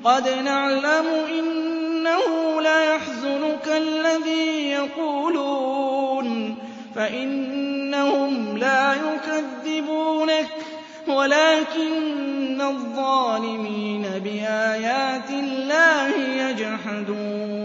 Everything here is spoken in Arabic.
قَدْ نَعْلَمُ إِنَّهُ لَيَحْزُنُكَ الَّذِي يَقُولُونَ فَإِنَّهُمْ لَا يُكَذِّبُونَكَ وَلَٰكِنَّ الظَّالِمِينَ بِآيَاتِ اللَّهِ يَجْحَدُونَ